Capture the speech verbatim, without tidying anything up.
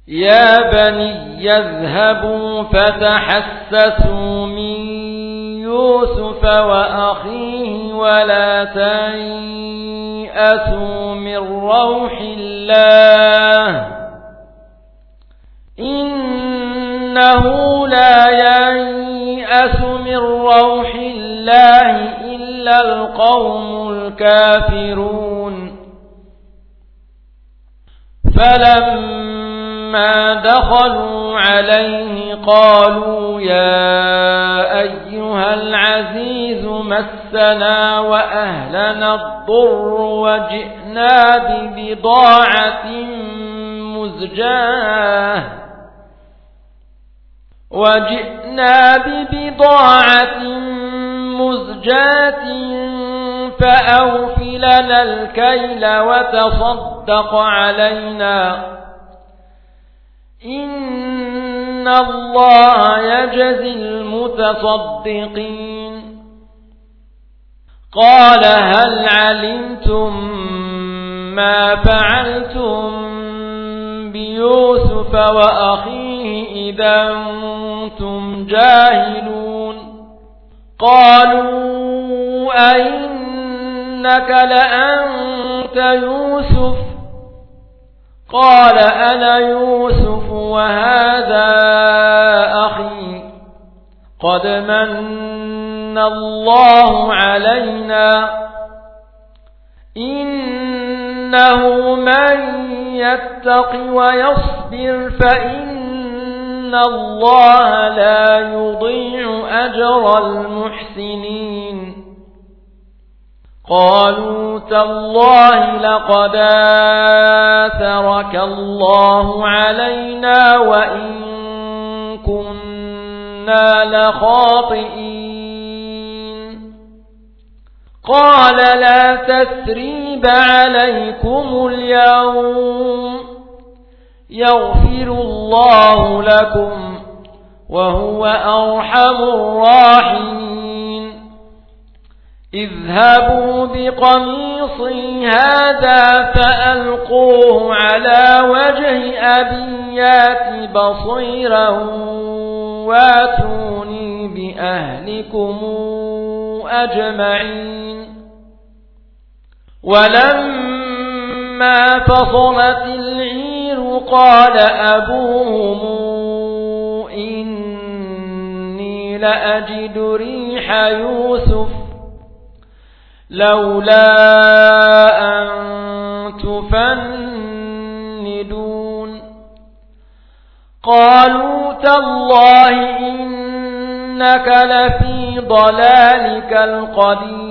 يا بني يذهبوا فتحسسوا من يوسف وأخيه ولا تيأسوا من روح الله إنه لا ييأس من روح الله إلا القوم الكافرون فلما دخلوا عليه قالوا يا أيها العزيز مسنا وأهلنا الضر وجئنا ببضاعة مزجاة وجئنا ببضاعة مزجاة فأوف لنا الكيل وتصدق علينا إن الله يجزي المتصدقين قال هل علمتم ما فعلتم بيوسف وأخيه إذا أنتم جاهلون قالوا أئنك لأنت يوسف قال أنا يوسف وهذا أخي قد من الله علينا إنه من يتق ويصبر فإن الله لا يضيع أجر المحسنين قالوا تالله لقد آثرك الله علينا وإن كنا لخاطئين قال لا تثريب عليكم اليوم يغفر الله لكم وهو أرحم الراحمين اذهبوا بقميصي هذا فألقوه على وجه أبي يات بصيرا واتوني بأهلكم أجمعين ولما فصلت العير قال أبوهم إني لأجد ريح يوسف لولا أن تفندون قالوا تالله إنك لفي ضلالك القديم